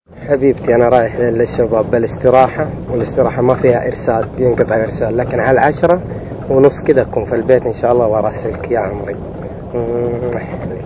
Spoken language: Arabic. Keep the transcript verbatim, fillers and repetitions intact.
حبيبتي أنا رايح للشباب بالاستراحة، والاستراحة ما فيها إرسال، بينقطع الإرسال، لكن على العشرة ونص كذا أكون في البيت إن شاء الله وأراسلك يا عمري.